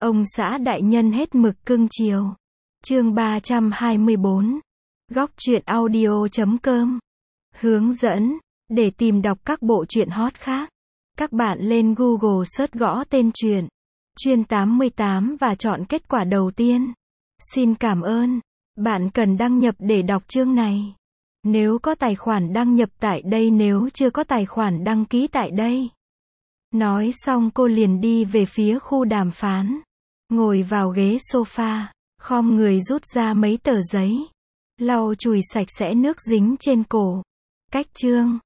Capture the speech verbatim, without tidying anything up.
Ông xã đại nhân hết mực cưng chiều. Chương ba trăm hai mươi bốn. Góc truyện audio chấm com. Hướng dẫn. Để tìm đọc các bộ truyện hot khác, các bạn lên Google search gõ tên truyện Chuyên tám mươi tám và chọn kết quả đầu tiên. Xin cảm ơn. Bạn cần đăng nhập để đọc chương này. Nếu có tài khoản đăng nhập tại đây, nếu chưa có tài khoản đăng ký tại đây. Nói xong cô liền đi về phía khu đàm phán. Ngồi vào ghế sofa, khom người rút ra mấy tờ giấy, lau chùi sạch sẽ nước dính trên cổ. Cách chương.